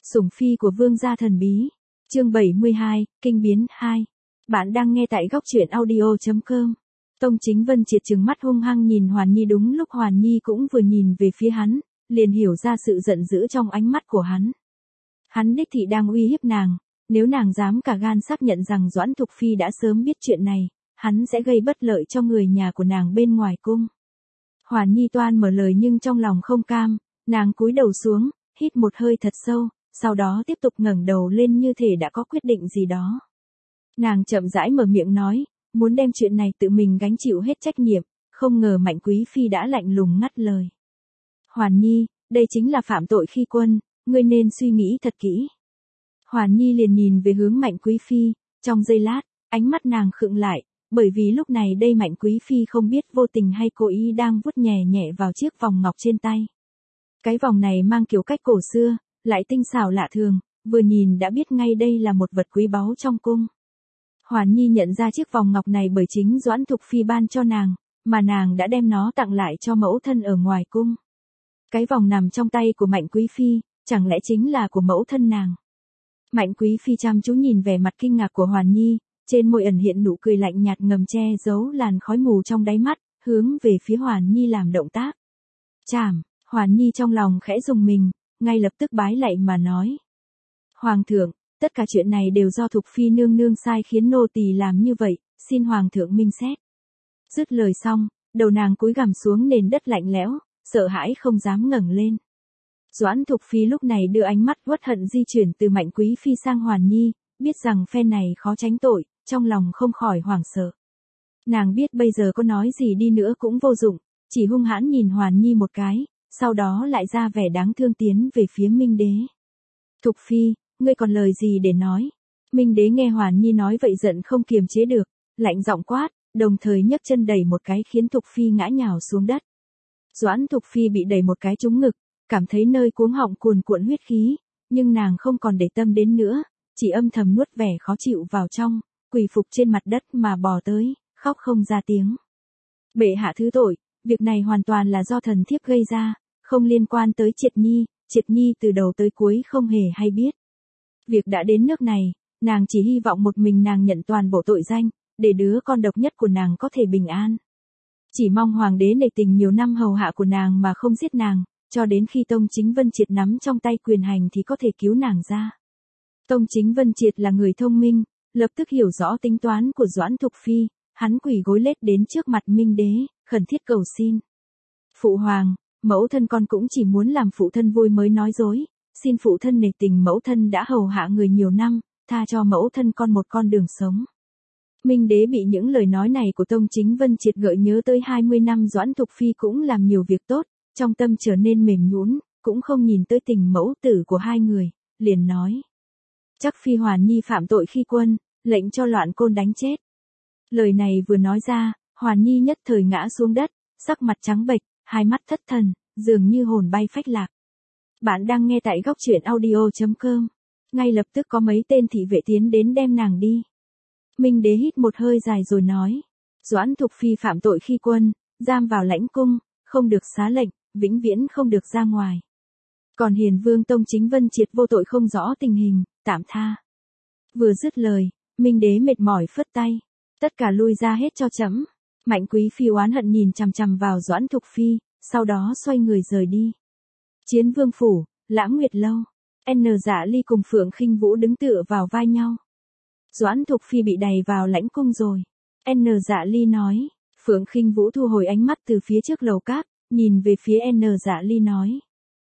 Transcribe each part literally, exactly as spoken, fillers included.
Sủng phi của vương gia thần bí. Chương bảy mươi hai, kinh biến hai. Bạn đang nghe tại góc truyện audio chấm com. Tông Chính Vân triệt trừng mắt hung hăng nhìn Hoàn Nhi, đúng lúc Hoàn Nhi cũng vừa nhìn về phía hắn, liền hiểu ra sự giận dữ trong ánh mắt của hắn. Hắn đích thị đang uy hiếp nàng, nếu nàng dám cả gan xác nhận rằng Doãn Thục Phi đã sớm biết chuyện này, hắn sẽ gây bất lợi cho người nhà của nàng bên ngoài cung. Hoàn Nhi toan mở lời nhưng trong lòng không cam, nàng cúi đầu xuống, hít một hơi thật sâu, sau đó tiếp tục ngẩng đầu lên như thể đã có quyết định gì đó. Nàng chậm rãi mở miệng nói, muốn đem chuyện này tự mình gánh chịu hết trách nhiệm, không ngờ Mạnh Quý Phi đã lạnh lùng ngắt lời. Hoàn Nhi, đây chính là phạm tội khi quân, ngươi nên suy nghĩ thật kỹ. Hoàn Nhi liền nhìn về hướng Mạnh Quý Phi, trong giây lát, ánh mắt nàng khựng lại, bởi vì lúc này đây Mạnh Quý Phi không biết vô tình hay cố ý đang vuốt nhẹ nhẹ vào chiếc vòng ngọc trên tay. Cái vòng này mang kiểu cách cổ xưa, lại tinh xảo lạ thường, vừa nhìn đã biết ngay đây là một vật quý báu trong cung. Hoàn Nhi nhận ra chiếc vòng ngọc này bởi chính Doãn Thục Phi ban cho nàng, mà nàng đã đem nó tặng lại cho mẫu thân ở ngoài cung. Cái vòng nằm trong tay của Mạnh Quý Phi, chẳng lẽ chính là của mẫu thân nàng? Mạnh Quý Phi chăm chú nhìn vẻ mặt kinh ngạc của Hoàn Nhi, trên môi ẩn hiện nụ cười lạnh nhạt ngầm che giấu làn khói mù trong đáy mắt, hướng về phía Hoàn Nhi làm động tác. Chảm, Hoàn Nhi trong lòng khẽ rùng mình, ngay lập tức bái lạy mà nói. Hoàng thượng, tất cả chuyện này đều do Thục Phi nương nương sai khiến nô tỳ làm như vậy, xin Hoàng thượng minh xét. Dứt lời xong, đầu nàng cúi gằm xuống nền đất lạnh lẽo, sợ hãi không dám ngẩng lên. Doãn Thục Phi lúc này đưa ánh mắt uất hận di chuyển từ Mạnh Quý Phi sang Hoàn Nhi, biết rằng phe này khó tránh tội, trong lòng không khỏi hoảng sợ. Nàng biết bây giờ có nói gì đi nữa cũng vô dụng, chỉ hung hãn nhìn Hoàn Nhi một cái, sau đó lại ra vẻ đáng thương tiến về phía Minh Đế. Thục Phi, ngươi còn lời gì để nói? Minh Đế nghe Hoàn Nhi nói vậy giận không kiềm chế được, lạnh giọng quát, đồng thời nhấc chân đẩy một cái khiến Thục Phi ngã nhào xuống đất. Doãn Thục Phi bị đẩy một cái trúng ngực, cảm thấy nơi cuống họng cuồn cuộn huyết khí, nhưng nàng không còn để tâm đến nữa, chỉ âm thầm nuốt vẻ khó chịu vào trong, quỳ phục trên mặt đất mà bò tới, khóc không ra tiếng. Bệ hạ thứ tội, việc này hoàn toàn là do thần thiếp gây ra, không liên quan tới Triệt Nhi, Triệt Nhi từ đầu tới cuối không hề hay biết. Việc đã đến nước này, nàng chỉ hy vọng một mình nàng nhận toàn bộ tội danh, để đứa con độc nhất của nàng có thể bình an. Chỉ mong hoàng đế nể tình nhiều năm hầu hạ của nàng mà không giết nàng, cho đến khi Tông Chính Vân Triệt nắm trong tay quyền hành thì có thể cứu nàng ra. Tông Chính Vân Triệt là người thông minh, lập tức hiểu rõ tính toán của Doãn Thục Phi, hắn quỳ gối lết đến trước mặt Minh Đế, khẩn thiết cầu xin. Phụ hoàng, mẫu thân con cũng chỉ muốn làm phụ thân vui mới nói dối, xin phụ thân nể tình mẫu thân đã hầu hạ người nhiều năm, tha cho mẫu thân con một con đường sống. Minh Đế bị những lời nói này của Tông Chính Vân Triệt gợi nhớ tới hai mươi năm Doãn Thục Phi cũng làm nhiều việc tốt, trong tâm trở nên mềm nhũn, cũng không nhìn tới tình mẫu tử của hai người, liền nói. Chắc Phi Hoàn Nhi phạm tội khi quân, lệnh cho loạn côn đánh chết. Lời này vừa nói ra, Hoàn Nhi nhất thời ngã xuống đất, sắc mặt trắng bệch, hai mắt thất thần, dường như hồn bay phách lạc. Bạn đang nghe tại góc truyện audio chấm com. Ngay lập tức có mấy tên thị vệ tiến đến đem nàng đi. Minh Đế hít một hơi dài rồi nói. Doãn Thục Phi phạm tội khi quân, giam vào lãnh cung, không được xá lệnh, vĩnh viễn không được ra ngoài. Còn Hiền Vương Tông Chính Vân Triệt vô tội không rõ tình hình, tạm tha. Vừa dứt lời, Minh Đế mệt mỏi phất tay. Tất cả lui ra hết cho chấm. Mạnh Quý Phi oán hận nhìn chằm chằm vào Doãn Thục Phi, sau đó xoay người rời đi. Chiến Vương Phủ, Lãng Nguyệt Lâu. N Dạ Ly cùng Phượng Khinh Vũ đứng tựa vào vai nhau. Doãn Thục Phi bị đày vào lãnh cung rồi. N Dạ Ly nói. Phượng Khinh Vũ thu hồi ánh mắt từ phía trước lầu cát, nhìn về phía N Dạ Ly nói.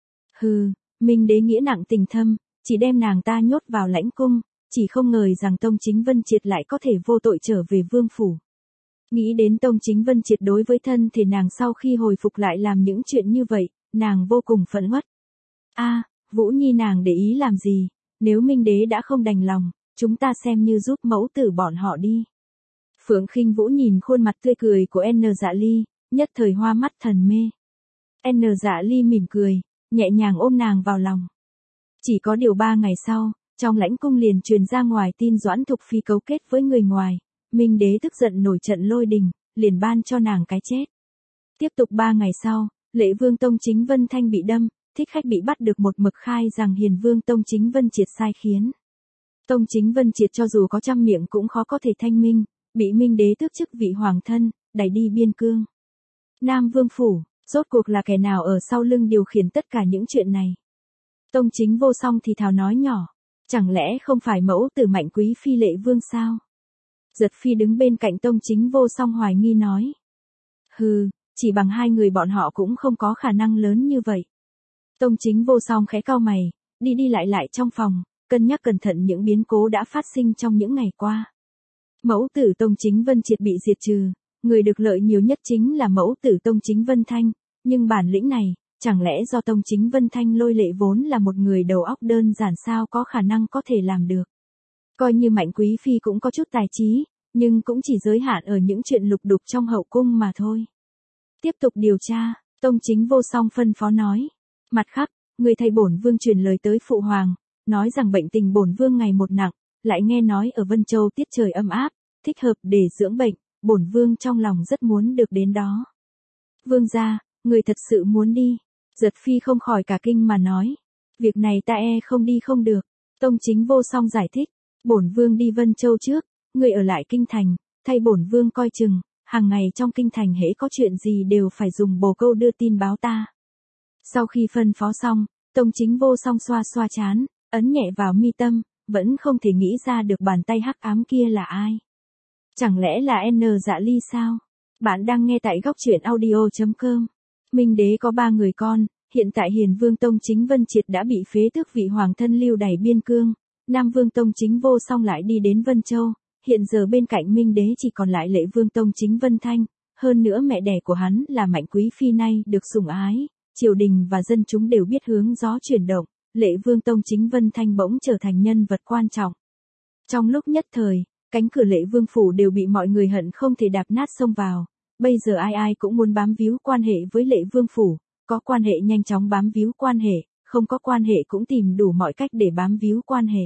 Hừ, Minh Đế nghĩa nặng tình thâm, chỉ đem nàng ta nhốt vào lãnh cung, chỉ không ngờ rằng Tông Chính Vân Triệt lại có thể vô tội trở về vương phủ. Nghĩ đến Tông Chính Vân Triệt đối với thân thì nàng sau khi hồi phục lại làm những chuyện như vậy, nàng vô cùng phẫn uất. A, Vũ Nhi nàng để ý làm gì, nếu Minh Đế đã không đành lòng, chúng ta xem như giúp mẫu tử bọn họ đi. Phượng Khinh Vũ nhìn khuôn mặt tươi cười của N Dạ Ly, nhất thời hoa mắt thần mê. N Dạ Ly mỉm cười, nhẹ nhàng ôm nàng vào lòng. Chỉ có điều ba ngày sau, trong lãnh cung liền truyền ra ngoài tin Doãn Thục Phi cấu kết với người ngoài, Minh Đế tức giận nổi trận lôi đình, liền ban cho nàng cái chết. Tiếp tục ba ngày sau, Lệ Vương Tông Chính Vân Thanh bị đâm, thích khách bị bắt được một mực khai rằng Hiền Vương Tông Chính Vân Triệt sai khiến. Tông Chính Vân Triệt cho dù có trăm miệng cũng khó có thể thanh minh, bị Minh Đế tước chức vị hoàng thân, đẩy đi biên cương. Nam Vương Phủ, rốt cuộc là kẻ nào ở sau lưng điều khiển tất cả những chuyện này? Tông Chính Vô Song thì thào nói nhỏ, chẳng lẽ không phải mẫu tử Mạnh Quý Phi Lệ Vương sao? Giật Phi đứng bên cạnh Tông Chính Vô Song hoài nghi nói. Hừ, chỉ bằng hai người bọn họ cũng không có khả năng lớn như vậy. Tông Chính Vô Song khẽ cau mày, đi đi lại lại trong phòng, cân nhắc cẩn thận những biến cố đã phát sinh trong những ngày qua. Mẫu tử Tông Chính Vân Triệt bị diệt trừ, người được lợi nhiều nhất chính là mẫu tử Tông Chính Vân Thanh, nhưng bản lĩnh này, chẳng lẽ do Tông Chính Vân Thanh Lôi Lệ vốn là một người đầu óc đơn giản sao có khả năng có thể làm được. Coi như Mạnh Quý Phi cũng có chút tài trí, nhưng cũng chỉ giới hạn ở những chuyện lục đục trong hậu cung mà thôi. Tiếp tục điều tra, Tông Chính Vô Song phân phó nói. Mặt khác, người thầy bổn vương truyền lời tới phụ hoàng, nói rằng bệnh tình bổn vương ngày một nặng, lại nghe nói ở Vân Châu tiết trời âm áp, thích hợp để dưỡng bệnh, bổn vương trong lòng rất muốn được đến đó. Vương gia, người thật sự muốn đi? Giật Phi không khỏi cả kinh mà nói. Việc này ta e không đi không được. Tông Chính Vô Song giải thích, bổn vương đi Vân Châu trước, người ở lại kinh thành, thay bổn vương coi chừng, hàng ngày trong kinh thành hễ có chuyện gì đều phải dùng bồ câu đưa tin báo ta. Sau khi phân phó xong, Tông Chính Vô Song xoa xoa chán, ấn nhẹ vào mi tâm, vẫn không thể nghĩ ra được bàn tay hắc ám kia là ai. Chẳng lẽ là N Dạ Ly sao? Bạn đang nghe tại góc truyện audio chấm com. Minh Đế có ba người con, hiện tại Hiền Vương Tông Chính Vân Triệt đã bị phế tước vị hoàng thân lưu đày biên cương, Nam Vương Tông Chính Vô Song lại đi đến Vân Châu, hiện giờ bên cạnh Minh Đế chỉ còn lại Lệ Vương Tông Chính Vân Thanh, hơn nữa mẹ đẻ của hắn là Mạnh Quý Phi nay được sủng ái, triều đình và dân chúng đều biết hướng gió chuyển động, Lệ Vương Tông Chính Vân Thanh bỗng trở thành nhân vật quan trọng. Trong lúc nhất thời, cánh cửa Lệ Vương Phủ đều bị mọi người hận không thể đạp nát xông vào, bây giờ ai ai cũng muốn bám víu quan hệ với Lệ Vương Phủ, có quan hệ nhanh chóng bám víu quan hệ, không có quan hệ cũng tìm đủ mọi cách để bám víu quan hệ.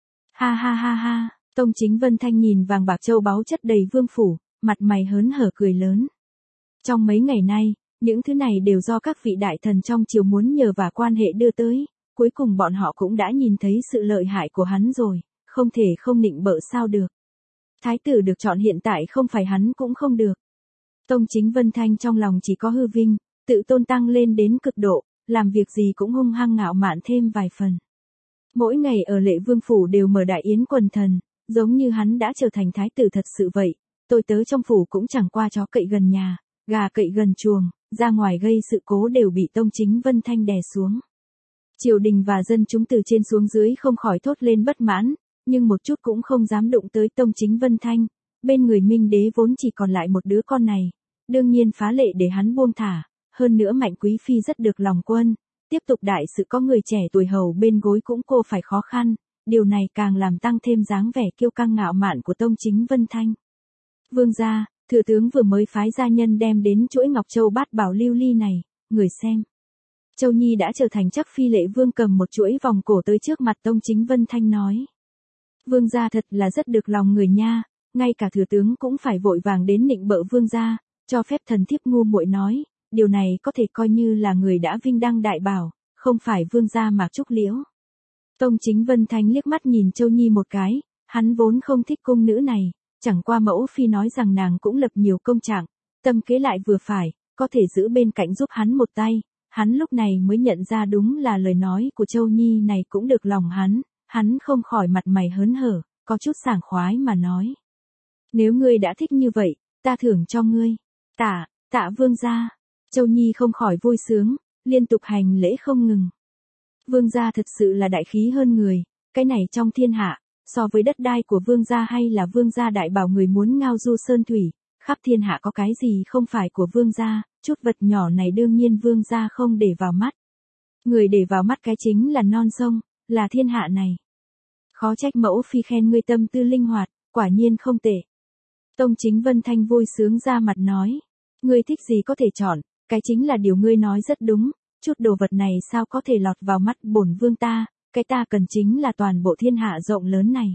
Ha ha ha ha, Tông Chính Vân Thanh nhìn vàng bạc châu báu chất đầy vương phủ, mặt mày hớn hở cười lớn. Trong mấy ngày nay, những thứ này đều do các vị đại thần trong triều muốn nhờ và quan hệ đưa tới, cuối cùng bọn họ cũng đã nhìn thấy sự lợi hại của hắn rồi, không thể không nịnh bợ sao được. Thái tử được chọn hiện tại không phải hắn cũng không được. Tông Chính Vân Thanh trong lòng chỉ có hư vinh, tự tôn tăng lên đến cực độ, làm việc gì cũng hung hăng ngạo mạn thêm vài phần. Mỗi ngày ở Lệ Vương Phủ đều mở đại yến quần thần, giống như hắn đã trở thành thái tử thật sự vậy, tôi tớ trong phủ cũng chẳng qua chó cậy gần nhà, gà cậy gần chuồng, ra ngoài gây sự cố đều bị Tông Chính Vân Thanh đè xuống. Triều đình và dân chúng từ trên xuống dưới không khỏi thốt lên bất mãn, nhưng một chút cũng không dám đụng tới Tông Chính Vân Thanh, bên người Minh Đế vốn chỉ còn lại một đứa con này, đương nhiên phá lệ để hắn buông thả, hơn nữa Mạnh Quý Phi rất được lòng quân, tiếp tục đại sự có người trẻ tuổi hầu bên gối cũng cô phải khó khăn, điều này càng làm tăng thêm dáng vẻ kiêu căng ngạo mạn của Tông Chính Vân Thanh. Vương gia, thừa tướng vừa mới phái gia nhân đem đến chuỗi ngọc châu bát bảo lưu ly này, người xem. Châu Nhi đã trở thành chắc phi Lệ Vương cầm một chuỗi vòng cổ tới trước mặt Tông Chính Vân Thanh nói. Vương gia thật là rất được lòng người nha, ngay cả thừa tướng cũng phải vội vàng đến nịnh bợ vương gia, cho phép thần thiếp ngu muội nói, điều này có thể coi như là người đã vinh đăng đại bảo, không phải vương gia Mạc Trúc Liễu. Tông Chính Vân Thanh liếc mắt nhìn Châu Nhi một cái, hắn vốn không thích cung nữ này, chẳng qua mẫu phi nói rằng nàng cũng lập nhiều công trạng, tâm kế lại vừa phải, có thể giữ bên cạnh giúp hắn một tay, hắn lúc này mới nhận ra đúng là lời nói của Châu Nhi này cũng được lòng hắn, hắn không khỏi mặt mày hớn hở, có chút sảng khoái mà nói. Nếu ngươi đã thích như vậy, ta thưởng cho ngươi. Tạ, tạ vương gia. Châu Nhi không khỏi vui sướng, liên tục hành lễ không ngừng. Vương gia thật sự là đại khí hơn người, cái này trong thiên hạ, so với đất đai của vương gia hay là vương gia đại bảo người muốn ngao du sơn thủy, khắp thiên hạ có cái gì không phải của vương gia, chút vật nhỏ này đương nhiên vương gia không để vào mắt. Người để vào mắt cái chính là non sông, là thiên hạ này. Khó trách mẫu phi khen ngươi tâm tư linh hoạt, quả nhiên không tệ. Tông Chính Vân Thanh vui sướng ra mặt nói, ngươi thích gì có thể chọn, cái chính là điều ngươi nói rất đúng, chút đồ vật này sao có thể lọt vào mắt bổn vương ta, cái ta cần chính là toàn bộ thiên hạ rộng lớn này.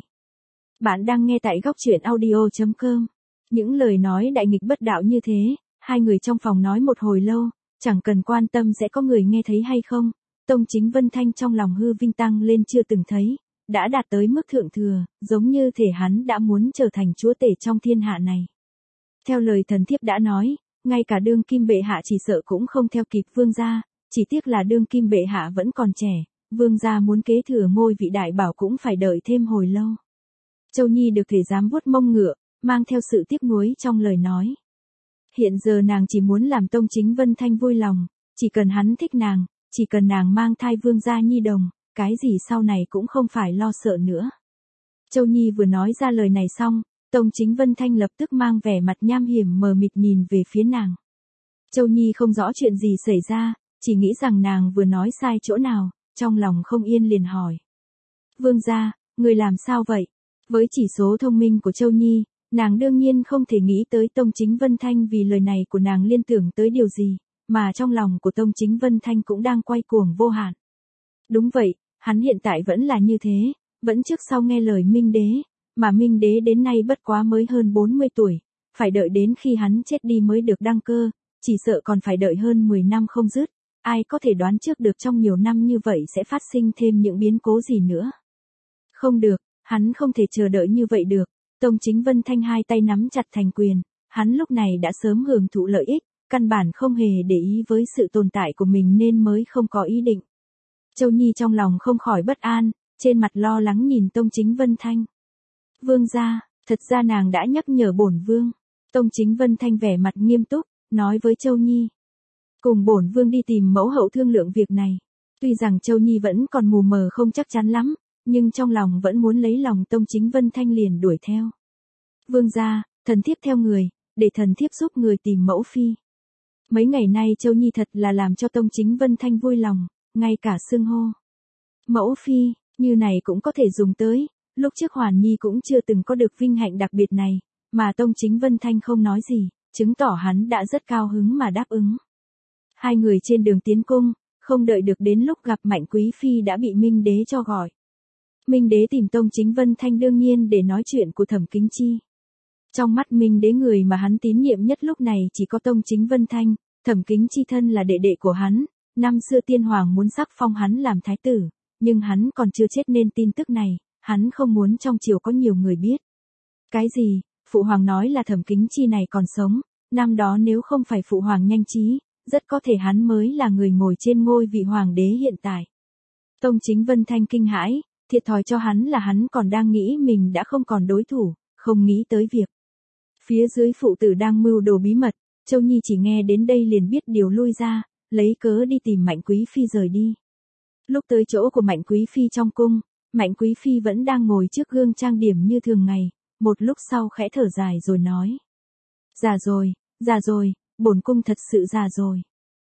Bạn đang nghe tại góc truyện audio chấm com. Những lời nói đại nghịch bất đạo như thế, hai người trong phòng nói một hồi lâu, chẳng cần quan tâm sẽ có người nghe thấy hay không, Tông Chính Vân Thanh trong lòng hư vinh tăng lên chưa từng thấy, đã đạt tới mức thượng thừa, giống như thể hắn đã muốn trở thành chúa tể trong thiên hạ này. Theo lời thần thiếp đã nói, ngay cả đương kim bệ hạ chỉ sợ cũng không theo kịp vương gia, chỉ tiếc là đương kim bệ hạ vẫn còn trẻ, vương gia muốn kế thừa ngôi vị đại bảo cũng phải đợi thêm hồi lâu. Châu Nhi được thể dám vuốt mông ngựa, mang theo sự tiếc nuối trong lời nói. Hiện giờ nàng chỉ muốn làm Tông Chính Vân Thanh vui lòng, chỉ cần hắn thích nàng, chỉ cần nàng mang thai vương gia nhi đồng, cái gì sau này cũng không phải lo sợ nữa. Châu Nhi vừa nói ra lời này xong, Tông Chính Vân Thanh lập tức mang vẻ mặt nham hiểm mờ mịt nhìn về phía nàng. Châu Nhi không rõ chuyện gì xảy ra, chỉ nghĩ rằng nàng vừa nói sai chỗ nào, trong lòng không yên liền hỏi. Vương gia, người làm sao vậy? Với chỉ số thông minh của Châu Nhi, nàng đương nhiên không thể nghĩ tới Tông Chính Vân Thanh vì lời này của nàng liên tưởng tới điều gì, mà trong lòng của Tông Chính Vân Thanh cũng đang quay cuồng vô hạn. Đúng vậy, hắn hiện tại vẫn là như thế, vẫn trước sau nghe lời Minh Đế, mà Minh Đế đến nay bất quá mới hơn bốn mươi tuổi, phải đợi đến khi hắn chết đi mới được đăng cơ, chỉ sợ còn phải đợi hơn mười năm không dứt, ai có thể đoán trước được trong nhiều năm như vậy sẽ phát sinh thêm những biến cố gì nữa. Không được, hắn không thể chờ đợi như vậy được. Tông Chính Vân Thanh hai tay nắm chặt thành quyền, hắn lúc này đã sớm hưởng thụ lợi ích, căn bản không hề để ý với sự tồn tại của mình nên mới không có ý định. Châu Nhi trong lòng không khỏi bất an, trên mặt lo lắng nhìn Tông Chính Vân Thanh. Vương gia, thật ra nàng đã nhắc nhở bổn vương. Tông Chính Vân Thanh vẻ mặt nghiêm túc, nói với Châu Nhi. Cùng bổn vương đi tìm mẫu hậu thương lượng việc này. Tuy rằng Châu Nhi vẫn còn mù mờ không chắc chắn lắm, nhưng trong lòng vẫn muốn lấy lòng Tông Chính Vân Thanh liền đuổi theo. Vương gia, thần thiếp theo người, để thần thiếp giúp người tìm mẫu phi. Mấy ngày nay Châu Nhi thật là làm cho Tông Chính Vân Thanh vui lòng, ngay cả xưng hô. Mẫu phi, như này cũng có thể dùng tới, lúc trước Hoàn Nhi cũng chưa từng có được vinh hạnh đặc biệt này, mà Tông Chính Vân Thanh không nói gì, chứng tỏ hắn đã rất cao hứng mà đáp ứng. Hai người trên đường tiến cung, không đợi được đến lúc gặp Mạnh Quý Phi đã bị Minh Đế cho gọi. Minh Đế tìm Tông Chính Vân Thanh đương nhiên để nói chuyện của Thẩm Kính Chi. Trong mắt Minh Đế người mà hắn tín nhiệm nhất lúc này chỉ có Tông Chính Vân Thanh, Thẩm Kính Chi thân là đệ đệ của hắn, năm xưa tiên hoàng muốn sắc phong hắn làm thái tử, nhưng hắn còn chưa chết nên tin tức này, hắn không muốn trong triều có nhiều người biết. Cái gì, phụ hoàng nói là Thẩm Kính Chi này còn sống, năm đó nếu không phải phụ hoàng nhanh trí, rất có thể hắn mới là người ngồi trên ngôi vị hoàng đế hiện tại. Tông Chính Vân Thanh kinh hãi, thiệt thòi cho hắn là hắn còn đang nghĩ mình đã không còn đối thủ, không nghĩ tới việc. Phía dưới phụ tử đang mưu đồ bí mật, Châu Nhi chỉ nghe đến đây liền biết điều lui ra, lấy cớ đi tìm Mạnh Quý Phi rời đi. Lúc tới chỗ của Mạnh Quý Phi trong cung, Mạnh Quý Phi vẫn đang ngồi trước gương trang điểm như thường ngày, một lúc sau khẽ thở dài rồi nói. Già rồi, già rồi, bổn cung thật sự già rồi.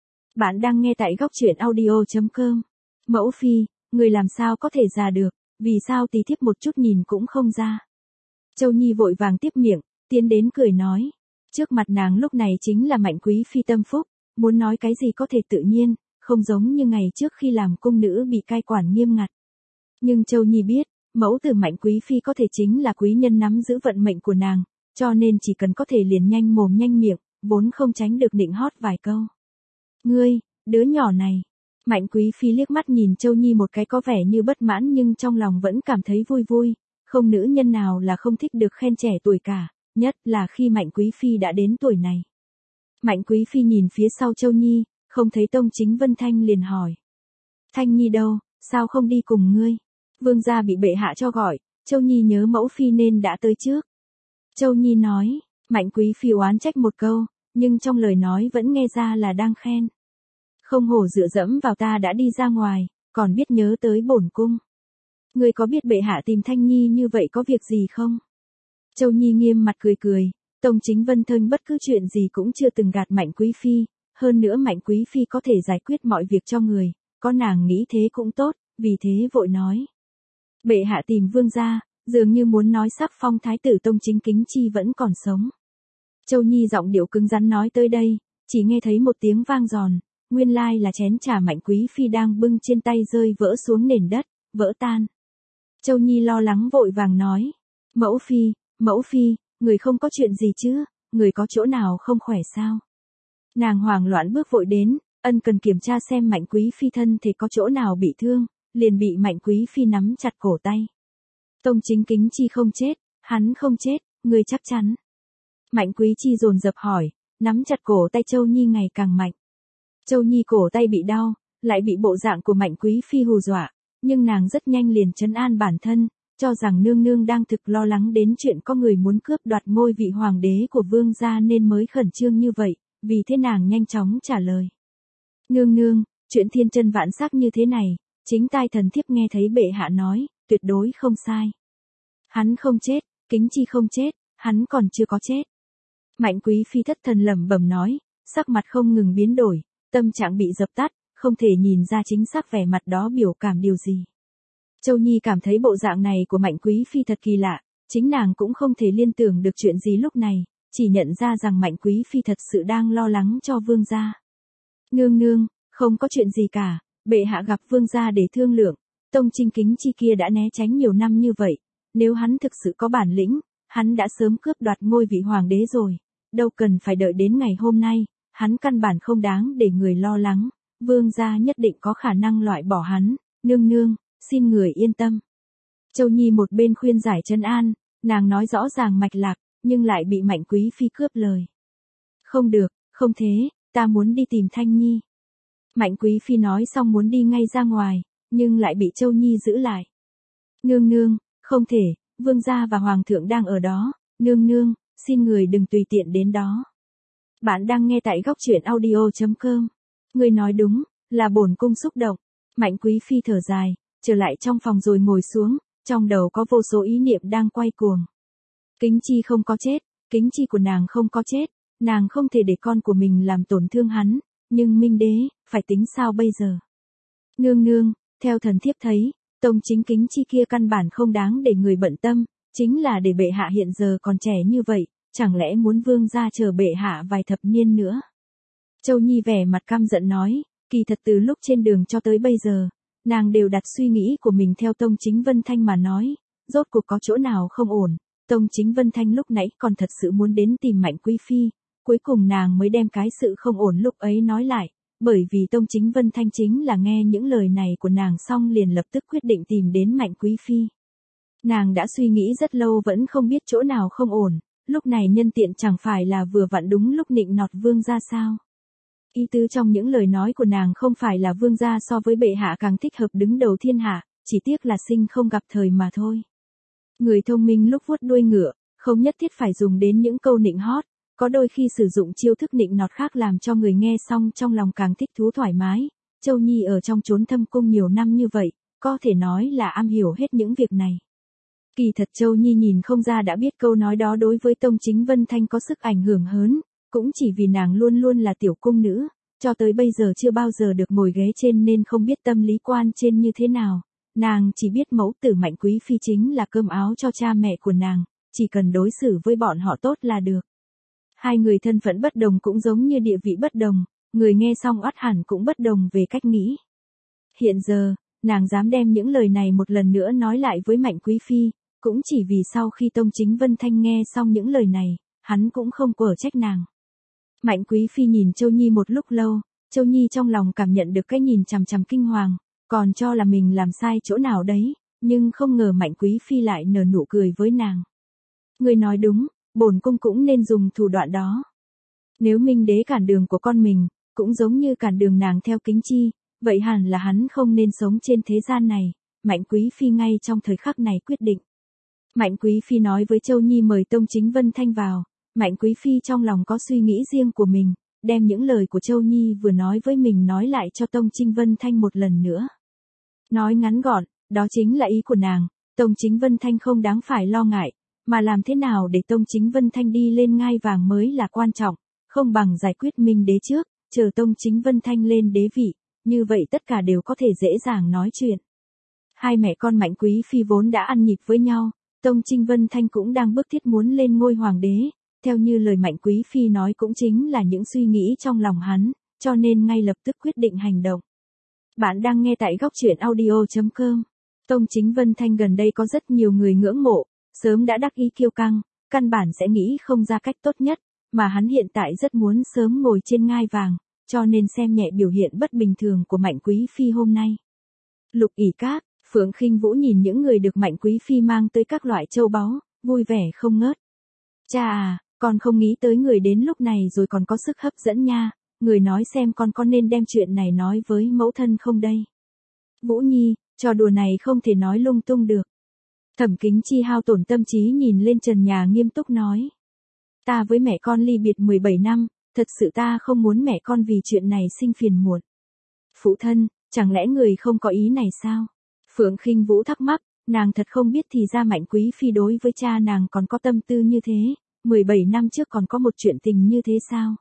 Bạn đang nghe tại góc truyện audio chấm com. Mẫu Phi, người làm sao có thể già được, vì sao tí thiếp một chút nhìn cũng không ra. Châu Nhi vội vàng tiếp miệng, tiến đến cười nói. Trước mặt nàng lúc này chính là Mạnh Quý Phi tâm phúc, muốn nói cái gì có thể tự nhiên, không giống như ngày trước khi làm cung nữ bị cai quản nghiêm ngặt. Nhưng Châu Nhi biết, mẫu tử Mạnh Quý Phi có thể chính là quý nhân nắm giữ vận mệnh của nàng, cho nên chỉ cần có thể liền nhanh mồm nhanh miệng, vốn không tránh được nịnh hót vài câu. Ngươi, đứa nhỏ này. Mạnh Quý Phi liếc mắt nhìn Châu Nhi một cái có vẻ như bất mãn nhưng trong lòng vẫn cảm thấy vui vui, không nữ nhân nào là không thích được khen trẻ tuổi cả, nhất là khi Mạnh Quý Phi đã đến tuổi này. Mạnh Quý Phi nhìn phía sau Châu Nhi, không thấy Tông Chính Vân Thanh liền hỏi. Thanh Nhi đâu, sao không đi cùng ngươi? Vương gia bị bệ hạ cho gọi, Châu Nhi nhớ mẫu phi nên đã tới trước. Châu Nhi nói, Mạnh Quý Phi oán trách một câu, nhưng trong lời nói vẫn nghe ra là đang khen. Không hổ dựa dẫm vào ta đã đi ra ngoài, còn biết nhớ tới bổn cung. Ngươi có biết bệ hạ tìm Thanh Nhi như vậy có việc gì không? Châu Nhi nghiêm mặt cười cười, Tông Chính Vân Thanh bất cứ chuyện gì cũng chưa từng gạt Mạnh Quý Phi, hơn nữa Mạnh Quý Phi có thể giải quyết mọi việc cho người, có nàng nghĩ thế cũng tốt, vì thế vội nói. Bệ hạ tìm vương gia, dường như muốn nói sắc phong thái tử Tông Chính Kính Chi vẫn còn sống. Châu Nhi giọng điệu cứng rắn nói tới đây, chỉ nghe thấy một tiếng vang giòn, nguyên lai là chén trà Mạnh Quý Phi đang bưng trên tay rơi vỡ xuống nền đất, vỡ tan. Châu Nhi lo lắng vội vàng nói, mẫu phi, mẫu phi, người không có chuyện gì chứ, người có chỗ nào không khỏe sao? Nàng hoảng loạn bước vội đến, ân cần kiểm tra xem Mạnh Quý Phi thân thể có chỗ nào bị thương, liền bị Mạnh Quý Phi nắm chặt cổ tay. Tông Chính Kính Chi không chết, hắn không chết, ngươi chắc chắn. Mạnh Quý Chi dồn dập hỏi, nắm chặt cổ tay Châu Nhi ngày càng mạnh. Châu Nhi cổ tay bị đau, lại bị bộ dạng của Mạnh Quý Phi hù dọa, nhưng nàng rất nhanh liền trấn an bản thân, cho rằng nương nương đang thực lo lắng đến chuyện có người muốn cướp đoạt ngôi vị hoàng đế của vương gia nên mới khẩn trương như vậy, vì thế nàng nhanh chóng trả lời. Nương nương, chuyện thiên chân vạn sắc như thế này, chính tai thần thiếp nghe thấy bệ hạ nói, tuyệt đối không sai. Hắn không chết, Kính Chi không chết, hắn còn chưa có chết. Mạnh Quý Phi thất thần lẩm bẩm nói, sắc mặt không ngừng biến đổi, tâm trạng bị dập tắt, không thể nhìn ra chính xác vẻ mặt đó biểu cảm điều gì. Châu Nhi cảm thấy bộ dạng này của Mạnh Quý Phi thật kỳ lạ, chính nàng cũng không thể liên tưởng được chuyện gì lúc này, chỉ nhận ra rằng Mạnh Quý Phi thật sự đang lo lắng cho vương gia. Nương nương, không có chuyện gì cả, bệ hạ gặp vương gia để thương lượng, Tông Chính Kính Chi kia đã né tránh nhiều năm như vậy, nếu hắn thực sự có bản lĩnh, hắn đã sớm cướp đoạt ngôi vị hoàng đế rồi, đâu cần phải đợi đến ngày hôm nay, hắn căn bản không đáng để người lo lắng, vương gia nhất định có khả năng loại bỏ hắn, nương nương, xin người yên tâm. Châu Nhi một bên khuyên giải trấn an, nàng nói rõ ràng mạch lạc, nhưng lại bị Mạnh Quý Phi cướp lời. Không được, không thế, ta muốn đi tìm Thanh Nhi. Mạnh Quý Phi nói xong muốn đi ngay ra ngoài, nhưng lại bị Châu Nhi giữ lại. Nương nương, không thể, vương gia và hoàng thượng đang ở đó, nương nương, xin người đừng tùy tiện đến đó. Bạn đang nghe tại góc truyện audio chấm com. Người nói đúng, là bổn cung xúc động. Mạnh Quý Phi thở dài, trở lại trong phòng rồi ngồi xuống, trong đầu có vô số ý niệm đang quay cuồng. Kính Chi không có chết, Kính Chi của nàng không có chết, nàng không thể để con của mình làm tổn thương hắn, nhưng Minh Đế, phải tính sao bây giờ? Nương nương, theo thần thiếp thấy, Tông Chính Kính Chi kia căn bản không đáng để người bận tâm, chính là để bệ hạ hiện giờ còn trẻ như vậy, chẳng lẽ muốn vương gia chờ bệ hạ vài thập niên nữa? Châu Nhi vẻ mặt căm giận nói, kỳ thật từ lúc trên đường cho tới bây giờ, nàng đều đặt suy nghĩ của mình theo Tông Chính Vân Thanh mà nói, rốt cuộc có chỗ nào không ổn, Tông Chính Vân Thanh lúc nãy còn thật sự muốn đến tìm Mạnh Quý Phi, cuối cùng nàng mới đem cái sự không ổn lúc ấy nói lại, bởi vì Tông Chính Vân Thanh chính là nghe những lời này của nàng xong liền lập tức quyết định tìm đến Mạnh Quý Phi. Nàng đã suy nghĩ rất lâu vẫn không biết chỗ nào không ổn, lúc này nhân tiện chẳng phải là vừa vặn đúng lúc nịnh nọt vương gia sao. Ý tứ trong những lời nói của nàng không phải là vương gia so với bệ hạ càng thích hợp đứng đầu thiên hạ, chỉ tiếc là sinh không gặp thời mà thôi. Người thông minh lúc vuốt đuôi ngựa, không nhất thiết phải dùng đến những câu nịnh hót, có đôi khi sử dụng chiêu thức nịnh nọt khác làm cho người nghe xong trong lòng càng thích thú thoải mái. Châu Nhi ở trong chốn thâm cung nhiều năm như vậy, có thể nói là am hiểu hết những việc này. Kỳ thật Châu Nhi nhìn không ra đã biết câu nói đó đối với Tông Chính Vân Thanh có sức ảnh hưởng lớn, cũng chỉ vì nàng luôn luôn là tiểu cung nữ, cho tới bây giờ chưa bao giờ được ngồi ghế trên nên không biết tâm lý quan trên như thế nào. Nàng chỉ biết mẫu tử Mạnh Quý Phi chính là cơm áo cho cha mẹ của nàng, chỉ cần đối xử với bọn họ tốt là được. Hai người thân phận bất đồng cũng giống như địa vị bất đồng, người nghe xong ắt hẳn cũng bất đồng về cách nghĩ. Hiện giờ, nàng dám đem những lời này một lần nữa nói lại với Mạnh Quý Phi, cũng chỉ vì sau khi Tông Chính Vân Thanh nghe xong những lời này, hắn cũng không quở trách nàng. Mạnh Quý Phi nhìn Châu Nhi một lúc lâu, Châu Nhi trong lòng cảm nhận được cái nhìn chằm chằm kinh hoàng, còn cho là mình làm sai chỗ nào đấy, nhưng không ngờ Mạnh Quý Phi lại nở nụ cười với nàng. Người nói đúng, bổn cung cũng nên dùng thủ đoạn đó. Nếu Minh Đế cản đường của con mình, cũng giống như cản đường nàng theo Kính Chi, vậy hẳn là hắn không nên sống trên thế gian này, Mạnh Quý Phi ngay trong thời khắc này quyết định. Mạnh Quý Phi nói với Châu Nhi mời Tông Chính Vân Thanh vào, Mạnh Quý Phi trong lòng có suy nghĩ riêng của mình, đem những lời của Châu Nhi vừa nói với mình nói lại cho Tông Chính Vân Thanh một lần nữa. Nói ngắn gọn, đó chính là ý của nàng, Tông Chính Vân Thanh không đáng phải lo ngại, mà làm thế nào để Tông Chính Vân Thanh đi lên ngai vàng mới là quan trọng, không bằng giải quyết Minh Đế trước, chờ Tông Chính Vân Thanh lên đế vị, như vậy tất cả đều có thể dễ dàng nói chuyện. Hai mẹ con Mạnh Quý Phi vốn đã ăn nhịp với nhau, Tông Chính Vân Thanh cũng đang bước thiết muốn lên ngôi hoàng đế, theo như lời Mạnh Quý Phi nói cũng chính là những suy nghĩ trong lòng hắn, cho nên ngay lập tức quyết định hành động. Bạn đang nghe tại góc truyện audio chấm com. Tông Chính Vân Thanh gần đây có rất nhiều người ngưỡng mộ, sớm đã đắc ý kiêu căng, căn bản sẽ nghĩ không ra cách tốt nhất, mà hắn hiện tại rất muốn sớm ngồi trên ngai vàng, cho nên xem nhẹ biểu hiện bất bình thường của Mạnh Quý Phi hôm nay. Lục ỷ các, Phượng Khinh Vũ nhìn những người được Mạnh Quý Phi mang tới các loại châu báu, vui vẻ không ngớt. Cha à, con không nghĩ tới người đến lúc này rồi còn có sức hấp dẫn nha, người nói xem con có nên đem chuyện này nói với mẫu thân không đây? Vũ Nhi, trò đùa này không thể nói lung tung được. Thẩm Kính Chi hao tổn tâm trí nhìn lên trần nhà nghiêm túc nói. Ta với mẹ con ly biệt mười bảy năm, thật sự ta không muốn mẹ con vì chuyện này sinh phiền muộn. Phụ thân, chẳng lẽ người không có ý này sao? Phượng Khinh Vũ thắc mắc, nàng thật không biết thì ra Mạnh Quý Phi đối với cha nàng còn có tâm tư như thế, mười bảy năm trước còn có một chuyện tình như thế sao?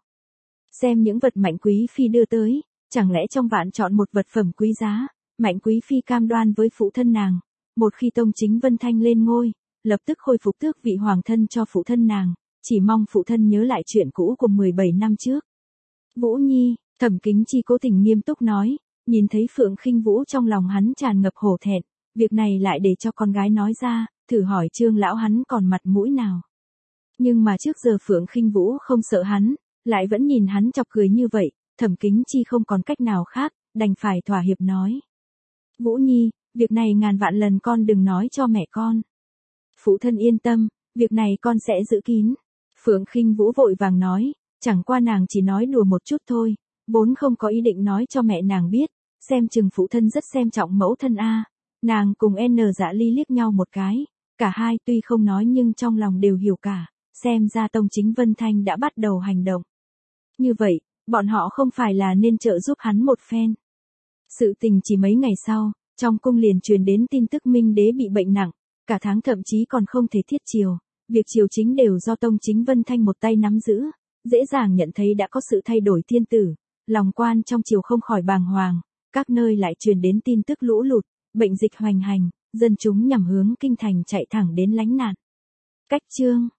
Xem những vật Mạnh Quý Phi đưa tới, chẳng lẽ trong vạn chọn một vật phẩm quý giá, Mạnh Quý Phi cam đoan với phụ thân nàng, một khi Tông Chính Vân Thanh lên ngôi, lập tức khôi phục tước vị hoàng thân cho phụ thân nàng, chỉ mong phụ thân nhớ lại chuyện cũ của mười bảy năm trước. Vũ Nhi, Thẩm Kính Chi cố tình nghiêm túc nói, nhìn thấy Phượng Khinh Vũ trong lòng hắn tràn ngập hổ thẹn, việc này lại để cho con gái nói ra, thử hỏi Trương lão hắn còn mặt mũi nào. Nhưng mà trước giờ Phượng Khinh Vũ không sợ hắn, lại vẫn nhìn hắn chọc cười như vậy, Thẩm Kính Chi không còn cách nào khác, đành phải thỏa hiệp nói. Vũ Nhi, việc này ngàn vạn lần con đừng nói cho mẹ con. Phụ thân yên tâm, việc này con sẽ giữ kín. Phượng Khinh Vũ vội vàng nói, chẳng qua nàng chỉ nói đùa một chút thôi, vốn không có ý định nói cho mẹ nàng biết, xem chừng phụ thân rất xem trọng mẫu thân a. Nàng cùng N Dạ Ly liếc nhau một cái, cả hai tuy không nói nhưng trong lòng đều hiểu cả, xem ra Tông Chính Vân Thanh đã bắt đầu hành động. Như vậy, bọn họ không phải là nên trợ giúp hắn một phen. Sự tình chỉ mấy ngày sau, trong cung liền truyền đến tin tức Minh Đế bị bệnh nặng, cả tháng thậm chí còn không thể thiết triều, việc triều chính đều do Tông Chính Vân Thanh một tay nắm giữ, dễ dàng nhận thấy đã có sự thay đổi thiên tử, lòng quan trong triều không khỏi bàng hoàng, các nơi lại truyền đến tin tức lũ lụt, bệnh dịch hoành hành, dân chúng nhằm hướng kinh thành chạy thẳng đến lánh nạn. Cách chương